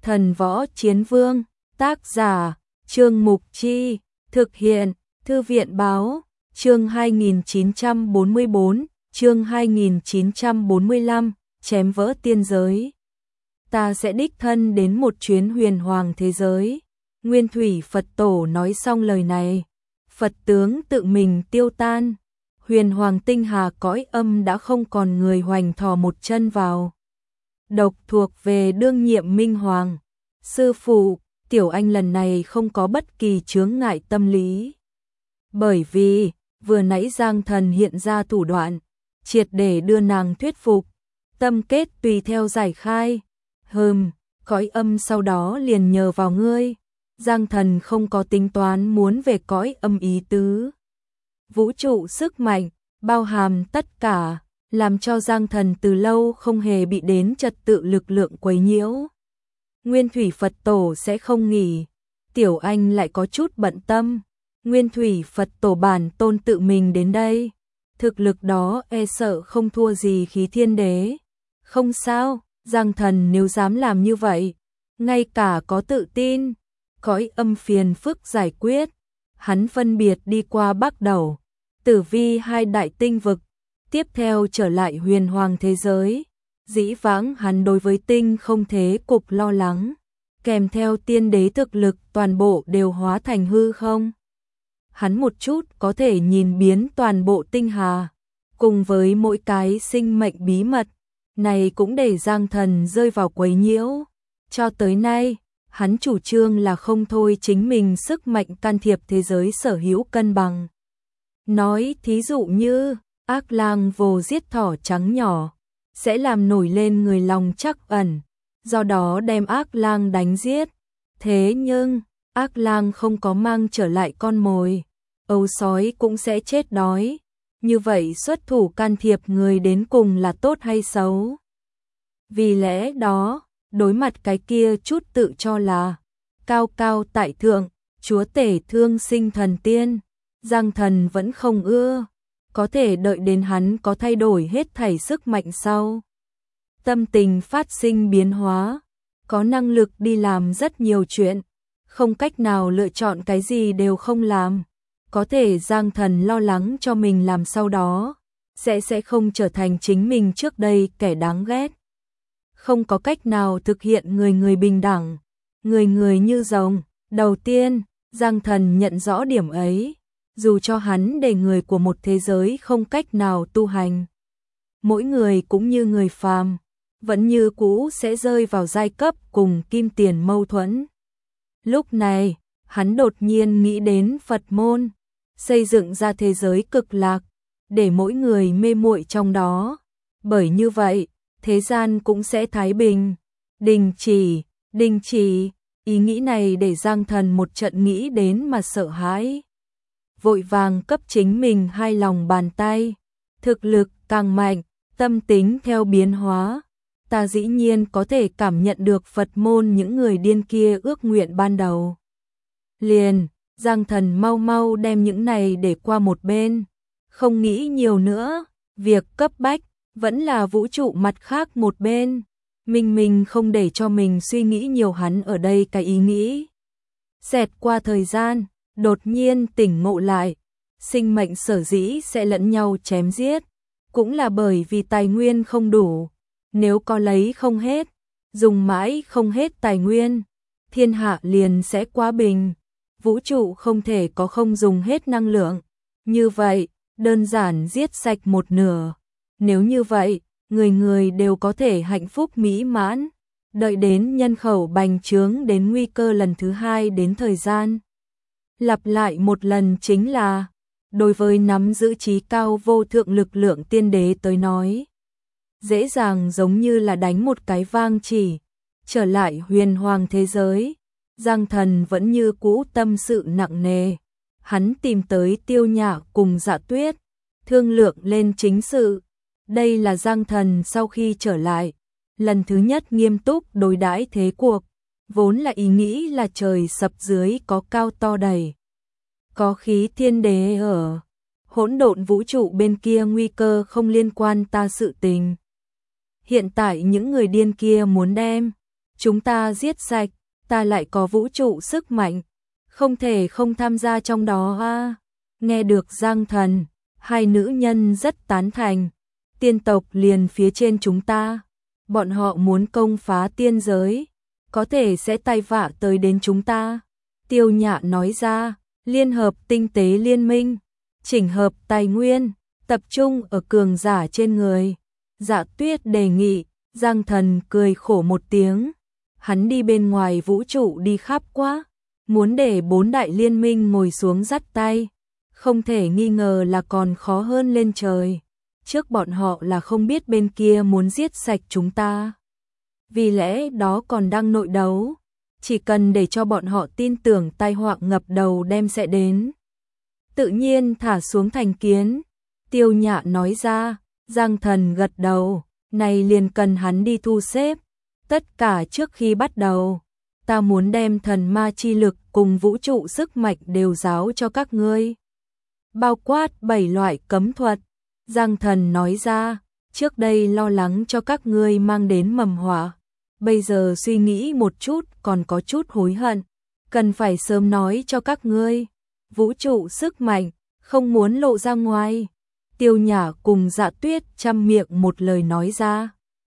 Thần Võ Chiến Vương, tác giả, Trương Mục Chi, thực hiện, Thư viện Báo, chương 2944, chương 2945, chém vỡ tiên giới. Ta sẽ đích thân đến một chuyến huyền hoàng thế giới. Nguyên Thủy Phật Tổ nói xong lời này, Phật tướng tự mình tiêu tan. Huyền hoàng tinh hà cõi âm đã không còn người hoành thò một chân vào. Độc thuộc về đương nhiệm Minh Hoàng. Sư phụ, Tiểu Anh lần này không có bất kỳ chướng ngại tâm lý. Bởi vì, vừa nãy Giang Thần hiện ra thủ đoạn, triệt để đưa nàng thuyết phục, tâm kết tùy theo giải khai. Cõi âm sau đó liền nhờ vào ngươi. Giang Thần không có tính toán muốn về cõi âm ý tứ. Vũ trụ sức mạnh, bao hàm tất cả, làm cho Giang Thần từ lâu không hề bị đến trật tự lực lượng quấy nhiễu. Nguyên Thủy Phật Tổ sẽ không nghỉ, Tiểu Anh lại có chút bận tâm. Nguyên Thủy Phật Tổ bản tôn tự mình đến đây, thực lực đó e sợ không thua gì Khí Thiên Đế. Không sao, Giang Thần nếu dám làm như vậy, ngay cả có tự tin, cõi âm phiền phức giải quyết. Hắn phân biệt đi qua Bắc Đầu, Tử Vi hai đại tinh vực, tiếp theo trở lại huyền hoàng thế giới. Dĩ vãng hắn đối với tinh không thế cục lo lắng, kèm theo tiên đế thực lực toàn bộ đều hóa thành hư không. Hắn một chút có thể nhìn biến toàn bộ tinh hà, cùng với mỗi cái sinh mệnh bí mật, này cũng để Giang Thần rơi vào quấy nhiễu. Cho tới nay, hắn chủ trương là không thôi chính mình sức mạnh can thiệp thế giới sở hữu cân bằng. Nói thí dụ như, ác lang vồ giết thỏ trắng nhỏ, sẽ làm nổi lên người lòng trắc ẩn, do đó đem ác lang đánh giết. Thế nhưng, ác lang không có mang trở lại con mồi, ấu sói cũng sẽ chết đói. Như vậy xuất thủ can thiệp người đến cùng là tốt hay xấu? Vì lẽ đó, đối mặt cái kia chút tự cho là cao cao tại thượng, chúa tể thương sinh thần tiên, Giang Thần vẫn không ưa. Có thể đợi đến hắn có thay đổi hết thảy sức mạnh sau, tâm tình phát sinh biến hóa, có năng lực đi làm rất nhiều chuyện, không cách nào lựa chọn cái gì đều không làm. Có thể Giang Thần lo lắng cho mình làm sau đó sẽ không trở thành chính mình trước đây kẻ đáng ghét. Không có cách nào thực hiện người người bình đẳng, người người như rồng. Đầu tiên, Giang Thần nhận rõ điểm ấy, dù cho hắn để người của một thế giới không cách nào tu hành, mỗi người cũng như người phàm, vẫn như cũ sẽ rơi vào giai cấp cùng kim tiền mâu thuẫn. Lúc này, hắn đột nhiên nghĩ đến Phật môn, xây dựng ra thế giới cực lạc, để mỗi người mê muội trong đó. Bởi như vậy, thế gian cũng sẽ thái bình. Đình chỉ, ý nghĩ này để Giang Thần một trận nghĩ đến mà sợ hãi. Vội vàng cấp chính mình hai lòng bàn tay, thực lực càng mạnh, tâm tính theo biến hóa. Ta dĩ nhiên có thể cảm nhận được Phật môn những người điên kia ước nguyện ban đầu. Liền, Giang Thần mau mau đem những này để qua một bên, không nghĩ nhiều nữa, việc cấp bách vẫn là vũ trụ mặt khác một bên. Mình không để cho mình suy nghĩ nhiều, hắn ở đây cái ý nghĩ. Xẹt qua thời gian, đột nhiên tỉnh ngộ lại, sinh mệnh sở dĩ sẽ lẫn nhau chém giết, cũng là bởi vì tài nguyên không đủ. Nếu có lấy không hết, dùng mãi không hết tài nguyên, thiên hạ liền sẽ quá bình. Vũ trụ không thể có không dùng hết năng lượng. Như vậy, đơn giản giết sạch một nửa. Nếu như vậy, người người đều có thể hạnh phúc mỹ mãn. Đợi đến nhân khẩu bành trướng đến nguy cơ lần thứ hai đến thời gian. Lặp lại một lần chính là, đối với nắm giữ trí cao vô thượng lực lượng tiên đế tới nói, dễ dàng giống như là đánh một cái vang chỉ. Trở lại huyền hoàng thế giới, Giang Thần vẫn như cũ tâm sự nặng nề. Hắn tìm tới Tiêu Nhã cùng Dạ Tuyết, thương lượng lên chính sự. Đây là Giang Thần sau khi trở lại, lần thứ nhất nghiêm túc đối đãi thế cuộc. Vốn là ý nghĩ là trời sập dưới có cao to đầy, có Khí Thiên Đế ở, hỗn độn vũ trụ bên kia nguy cơ không liên quan ta sự tình. Hiện tại những người điên kia muốn đem chúng ta giết sạch, ta lại có vũ trụ sức mạnh, không thể không tham gia trong đó a. Nghe được Giang Thần, hai nữ nhân rất tán thành. Tiên tộc liền phía trên chúng ta, bọn họ muốn công phá tiên giới, có thể sẽ tai vạ tới đến chúng ta. Tiêu Nhạ nói ra, liên hợp tinh tế liên minh, chỉnh hợp tài nguyên, tập trung ở cường giả trên người. Dạ Tuyết đề nghị. Giang Thần cười khổ một tiếng, hắn đi bên ngoài vũ trụ đi khắp quá, muốn để 4 đại liên minh ngồi xuống dắt tay, không thể nghi ngờ là còn khó hơn lên trời. Trước bọn họ là không biết bên kia muốn giết sạch chúng ta, vì lẽ đó còn đang nội đấu, chỉ cần để cho bọn họ tin tưởng tai họa ngập đầu đem sẽ đến. Tự nhiên thả xuống thành kiến, Tiêu Nhạ nói ra. Giang Thần gật đầu, này liền cần hắn đi thu xếp. Tất cả trước khi bắt đầu, ta muốn đem thần ma chi lực cùng vũ trụ sức mạnh đều giáo cho các ngươi. Bao quát 7 loại cấm thuật. Giang Thần nói ra, trước đây lo lắng cho các ngươi mang đến mầm họa, bây giờ suy nghĩ một chút còn có chút hối hận, cần phải sớm nói cho các ngươi. Vũ trụ sức mạnh, không muốn lộ ra ngoài. Tiêu Nhã cùng Dạ Tuyết chăm miệng một lời nói ra.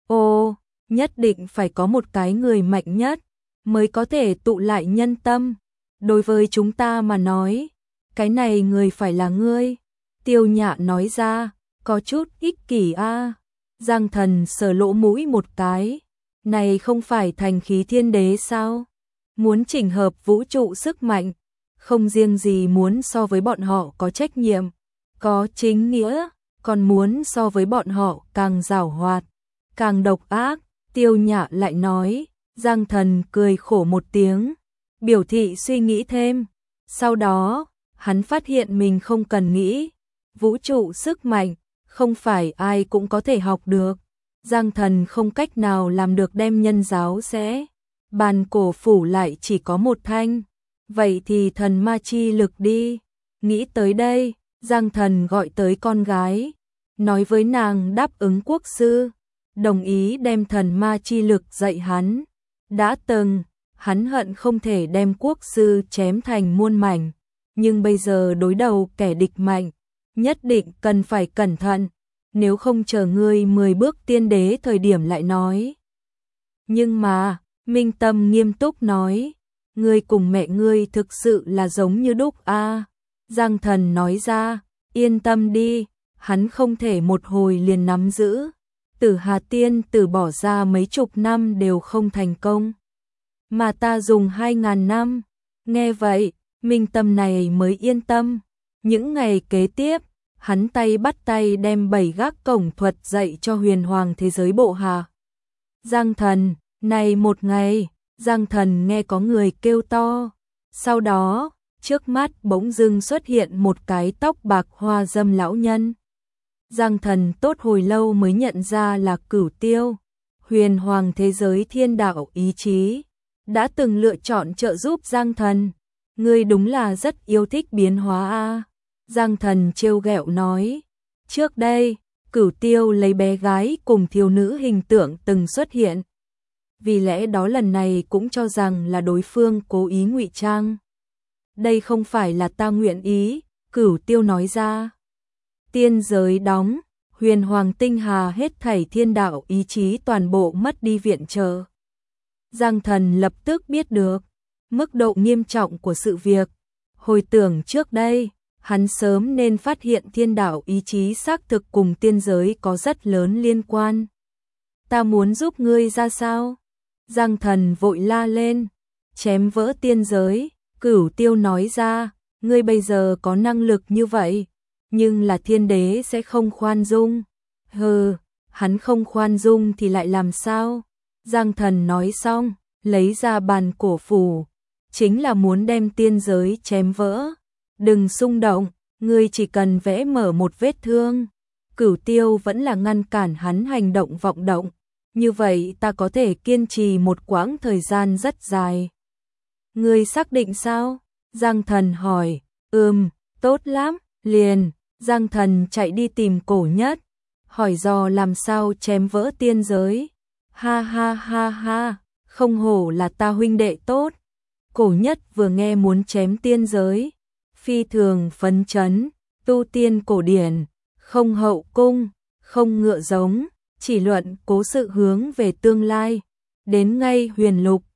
Ô, nhất định phải có một cái người mạnh nhất, mới có thể tụ lại nhân tâm. Đối với chúng ta mà nói, cái này người phải là ngươi. Tiêu Nhã nói ra, có chút ích kỷ a. Giang Thần sờ lỗ mũi một cái. Này không phải thành khí thiên đế sao? Muốn chỉnh hợp vũ trụ sức mạnh, không riêng gì muốn so với bọn họ có trách nhiệm, có chính nghĩa, còn muốn so với bọn họ càng giảo hoạt, càng độc ác. Tiêu Nhã lại nói. Giang Thần cười khổ một tiếng, biểu thị suy nghĩ thêm. Sau đó, hắn phát hiện mình không cần nghĩ. Vũ trụ sức mạnh, không phải ai cũng có thể học được. Giang Thần không cách nào làm được đem nhân giáo sẽ. Bàn cổ phủ lại chỉ có một thanh. Vậy thì thần ma chi lực đi. Nghĩ tới đây, Giang Thần gọi tới con gái, nói với nàng đáp ứng quốc sư, đồng ý đem thần ma chi lực dạy hắn. Đã từng, hắn hận không thể đem quốc sư chém thành muôn mảnh, nhưng bây giờ đối đầu kẻ địch mạnh, nhất định cần phải cẩn thận, nếu không chờ ngươi 10 bước tiên đế thời điểm lại nói. Nhưng mà, Minh Tâm nghiêm túc nói, ngươi cùng mẹ ngươi thực sự là giống như đúc a. Giang Thần nói ra, yên tâm đi, hắn không thể một hồi liền nắm giữ. Tử Hà Tiên Tử bỏ ra mấy chục năm đều không thành công, mà ta dùng 2000 năm. Nghe vậy, Minh Tâm này mới yên tâm. Những ngày kế tiếp, hắn tay bắt tay đem 7 gác cổng thuật dạy cho huyền hoàng thế giới bộ hạ. Giang Thần, này một ngày, Giang Thần nghe có người kêu to. Sau đó, trước mắt bỗng dưng xuất hiện một cái tóc bạc hoa dâm lão nhân. Giang Thần tốt hồi lâu mới nhận ra là Cửu Tiêu, huyền hoàng thế giới thiên đạo ý chí, đã từng lựa chọn trợ giúp Giang Thần. Ngươi đúng là rất yêu thích biến hóa a. Giang Thần trêu ghẹo nói. Trước đây, Cửu Tiêu lấy bé gái cùng thiếu nữ hình tượng từng xuất hiện, vì lẽ đó lần này cũng cho rằng là đối phương cố ý ngụy trang. Đây không phải là ta nguyện ý, Cửu Tiêu nói ra. Tiên giới đóng, huyền hoàng tinh hà hết thảy thiên đạo ý chí toàn bộ mất đi viện trợ. Giang Thần lập tức biết được mức độ nghiêm trọng của sự việc. Hồi tưởng trước đây, hắn sớm nên phát hiện thiên đạo ý chí xác thực cùng tiên giới có rất lớn liên quan. Ta muốn giúp ngươi ra sao? Giang Thần vội la lên. Chém vỡ tiên giới. Cửu Tiêu nói ra, ngươi bây giờ có năng lực như vậy, nhưng là thiên đế sẽ không khoan dung. Hừ, hắn không khoan dung thì lại làm sao? Giang Thần nói xong, lấy ra bàn cổ phủ, chính là muốn đem tiên giới chém vỡ. Đừng xung động, ngươi chỉ cần vẽ mở một vết thương. Cửu Tiêu vẫn là ngăn cản hắn hành động vọng động, như vậy ta có thể kiên trì một quãng thời gian rất dài. Ngươi xác định sao? Giang Thần hỏi. Tốt lắm, liền. Giang Thần chạy đi tìm Cổ Nhất, hỏi dò làm sao chém vỡ tiên giới. Ha ha ha ha, không hổ là ta huynh đệ tốt. Cổ Nhất vừa nghe muốn chém tiên giới, phi thường phấn chấn, tu tiên cổ điển, không hậu cung, không ngựa giống, chỉ luận cố sự hướng về tương lai, đến ngay huyền lục,